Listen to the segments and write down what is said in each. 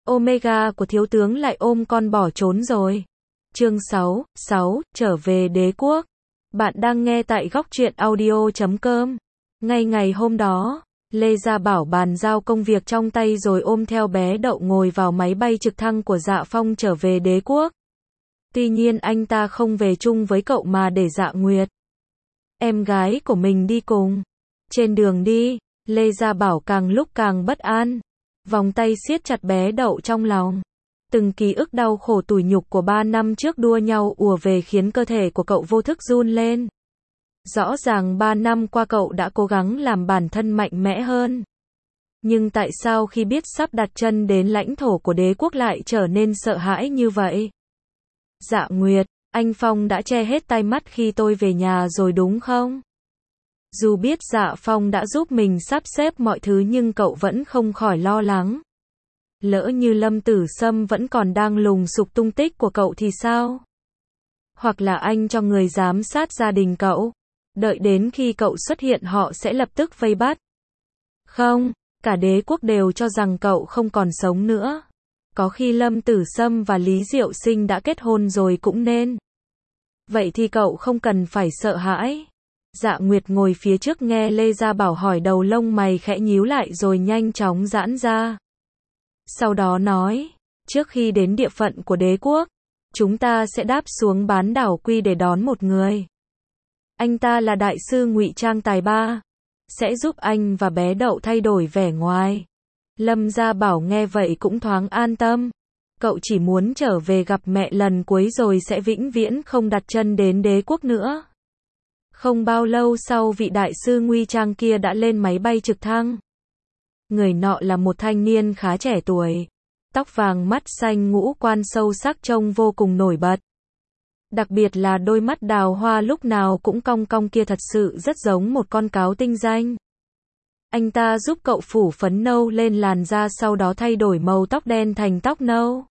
Omega của thiếu tướng lại ôm con bỏ trốn rồi. Chương 6, trở về đế quốc. Bạn đang nghe tại góc truyện audio.com. Ngay ngày hôm đó, Lê Gia Bảo bàn giao công việc trong tay rồi ôm theo bé Đậu ngồi vào máy bay trực thăng của Dạ Phong trở về đế quốc. Tuy nhiên anh ta không về chung với cậu mà để Dạ Nguyệt, em gái của mình đi cùng. Trên đường đi, Lê Gia Bảo càng lúc càng bất an, vòng tay siết chặt bé Đậu trong lòng. Từng ký ức đau khổ tủi nhục của 3 năm trước đua nhau ùa về khiến cơ thể của cậu vô thức run lên. Rõ ràng 3 năm qua cậu đã cố gắng làm bản thân mạnh mẽ hơn. Nhưng tại sao khi biết sắp đặt chân đến lãnh thổ của đế quốc lại trở nên sợ hãi như vậy? Dạ Nguyệt, anh Phong đã che hết tai mắt khi tôi về nhà rồi đúng không? Dù biết Dạ Phong đã giúp mình sắp xếp mọi thứ nhưng cậu vẫn không khỏi lo lắng. Lỡ như Lâm Tử Sâm vẫn còn đang lùng sục tung tích của cậu thì sao? Hoặc là anh cho người giám sát gia đình cậu, đợi đến khi cậu xuất hiện họ sẽ lập tức vây bắt. Không, cả đế quốc đều cho rằng cậu không còn sống nữa. Có khi Lâm Tử Sâm và Lý Diệu Sinh đã kết hôn rồi cũng nên. Vậy thì cậu không cần phải sợ hãi. Dạ Nguyệt ngồi phía trước nghe Lê Gia Bảo hỏi, đầu lông mày khẽ nhíu lại rồi nhanh chóng giãn ra. Sau đó nói, trước khi đến địa phận của đế quốc, chúng ta sẽ đáp xuống bán đảo Quy để đón một người. Anh ta là đại sư ngụy trang tài ba, sẽ giúp anh và bé Đậu thay đổi vẻ ngoài. Lâm Gia Bảo nghe vậy cũng thoáng an tâm. Cậu chỉ muốn trở về gặp mẹ lần cuối rồi sẽ vĩnh viễn không đặt chân đến đế quốc nữa. Không bao lâu sau, vị đại sư ngụy trang kia đã lên máy bay trực thăng. Người nọ là một thanh niên khá trẻ tuổi, tóc vàng mắt xanh, ngũ quan sâu sắc, trông vô cùng nổi bật. Đặc biệt là đôi mắt đào hoa lúc nào cũng cong cong kia thật sự rất giống một con cáo tinh danh. Anh ta giúp cậu phủ phấn nâu lên làn da, sau đó thay đổi màu tóc đen thành tóc nâu.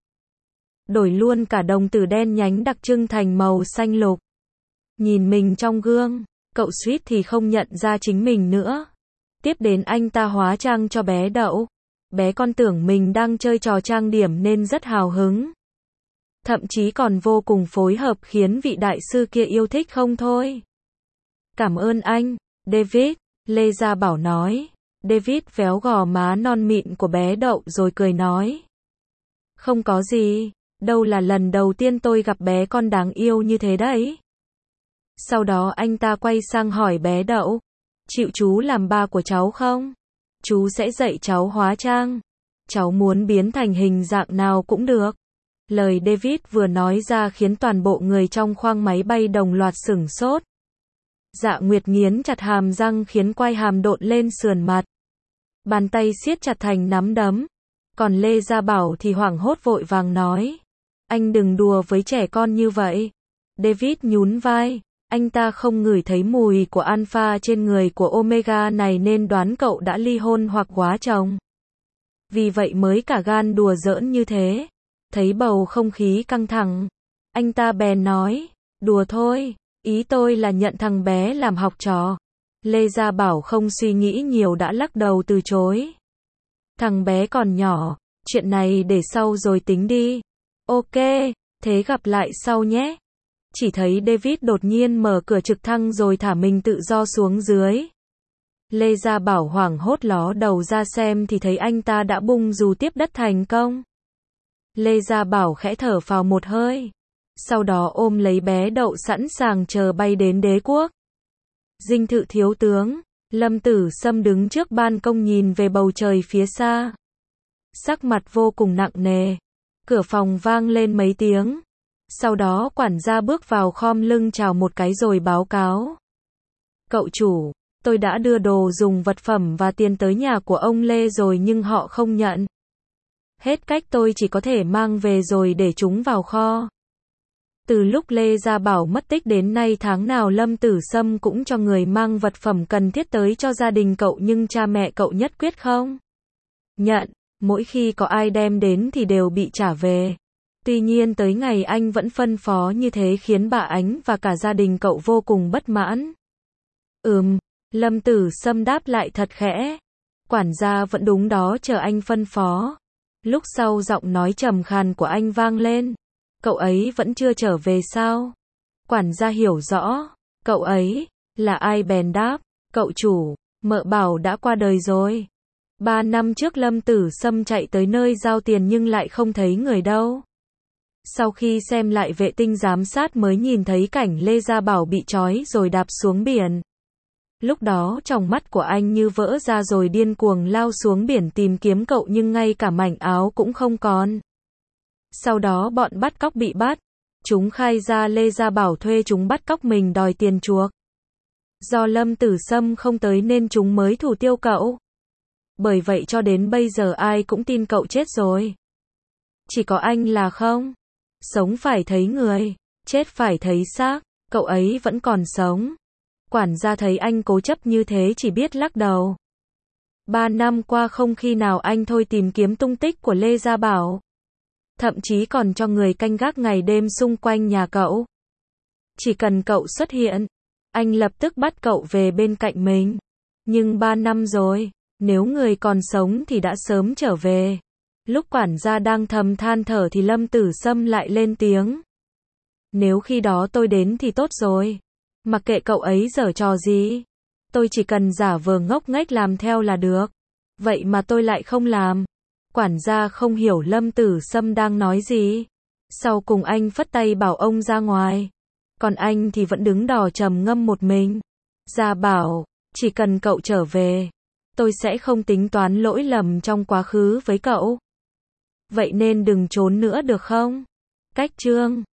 Đổi luôn cả đồng tử đen nhánh đặc trưng thành màu xanh lục. Nhìn mình trong gương, cậu suýt thì không nhận ra chính mình nữa. Tiếp đến anh ta hóa trang cho bé Đậu. Bé con tưởng mình đang chơi trò trang điểm nên rất hào hứng. Thậm chí còn vô cùng phối hợp khiến vị đại sư kia yêu thích không thôi. Cảm ơn anh, David, Lê Gia Bảo nói. David véo gò má non mịn của bé Đậu rồi cười nói. Không có gì, đâu là lần đầu tiên tôi gặp bé con đáng yêu như thế đấy. Sau đó anh ta quay sang hỏi bé Đậu, chịu chú làm ba của cháu không? Chú sẽ dạy cháu hóa trang. Cháu muốn biến thành hình dạng nào cũng được. Lời David vừa nói ra khiến toàn bộ người trong khoang máy bay đồng loạt sửng sốt. Dạ Nguyệt nghiến chặt hàm răng khiến quai hàm độn lên sườn mặt. Bàn tay siết chặt thành nắm đấm. Còn Lê Gia Bảo thì hoảng hốt vội vàng nói. Anh đừng đùa với trẻ con như vậy. David nhún vai. Anh ta không ngửi thấy mùi của alpha trên người của Omega này nên đoán cậu đã ly hôn hoặc góa chồng. Vì vậy mới cả gan đùa giỡn như thế. Thấy bầu không khí căng thẳng, anh ta bèn nói, đùa thôi, ý tôi là nhận thằng bé làm học trò. Lê Gia Bảo không suy nghĩ nhiều đã lắc đầu từ chối. Thằng bé còn nhỏ, chuyện này để sau rồi tính đi. Ok, thế gặp lại sau nhé. Chỉ thấy David đột nhiên mở cửa trực thăng rồi thả mình tự do xuống dưới. Lê Gia Bảo hoảng hốt ló đầu ra xem thì thấy anh ta đã bung dù tiếp đất thành công. Lê Gia Bảo khẽ thở phào một hơi. Sau đó ôm lấy bé Đậu sẵn sàng chờ bay đến đế quốc. Dinh thự thiếu tướng, Lâm Tử Sâm đứng trước ban công nhìn về bầu trời phía xa. Sắc mặt vô cùng nặng nề. Cửa phòng vang lên mấy tiếng. Sau đó quản gia bước vào khom lưng chào một cái rồi báo cáo. Cậu chủ, tôi đã đưa đồ dùng vật phẩm và tiền tới nhà của ông Lê rồi nhưng họ không nhận. Hết cách tôi chỉ có thể mang về rồi để chúng vào kho. Từ lúc Lê Gia Bảo mất tích đến nay tháng nào Lâm Tử Sâm cũng cho người mang vật phẩm cần thiết tới cho gia đình cậu nhưng cha mẹ cậu nhất quyết không nhận. Mỗi khi có ai đem đến thì đều bị trả về. Tuy nhiên tới ngày anh vẫn phân phó như thế khiến bà Ánh và cả gia đình cậu vô cùng bất mãn. Lâm Tử Sâm đáp lại thật khẽ. Quản gia vẫn đúng đó chờ anh phân phó. Lúc sau giọng nói trầm khàn của anh vang lên. Cậu ấy vẫn chưa trở về sao? Quản gia hiểu rõ. Cậu ấy, là ai bèn đáp. Cậu chủ, mợ bảo đã qua đời rồi. 3 năm trước Lâm Tử Sâm chạy tới nơi giao tiền nhưng lại không thấy người đâu. Sau khi xem lại vệ tinh giám sát mới nhìn thấy cảnh Lê Gia Bảo bị trói rồi đạp xuống biển. Lúc đó tròng mắt của anh như vỡ ra rồi điên cuồng lao xuống biển tìm kiếm cậu nhưng ngay cả mảnh áo cũng không còn. Sau đó bọn bắt cóc bị bắt. Chúng khai ra Lê Gia Bảo thuê chúng bắt cóc mình đòi tiền chuộc. Do Lâm Tử Sâm không tới nên chúng mới thủ tiêu cậu. Bởi vậy cho đến bây giờ ai cũng tin cậu chết rồi. Chỉ có anh là không. Sống phải thấy người, chết phải thấy xác. Cậu ấy vẫn còn sống. Quản gia thấy anh cố chấp như thế chỉ biết lắc đầu. 3 năm qua không khi nào anh thôi tìm kiếm tung tích của Lê Gia Bảo. Thậm chí còn cho người canh gác ngày đêm xung quanh nhà cậu. Chỉ cần cậu xuất hiện, anh lập tức bắt cậu về bên cạnh mình. Nhưng 3 năm rồi, nếu người còn sống thì đã sớm trở về. Lúc quản gia đang thầm than thở thì Lâm Tử Sâm lại lên tiếng. Nếu khi đó tôi đến thì tốt rồi. Mặc kệ cậu ấy giở trò gì. Tôi chỉ cần giả vờ ngốc nghếch làm theo là được. Vậy mà tôi lại không làm. Quản gia không hiểu Lâm Tử Sâm đang nói gì. Sau cùng anh phất tay bảo ông ra ngoài. Còn anh thì vẫn đứng đò trầm ngâm một mình. Gia Bảo, chỉ cần cậu trở về, tôi sẽ không tính toán lỗi lầm trong quá khứ với cậu. Vậy nên đừng trốn nữa được không? Cách chương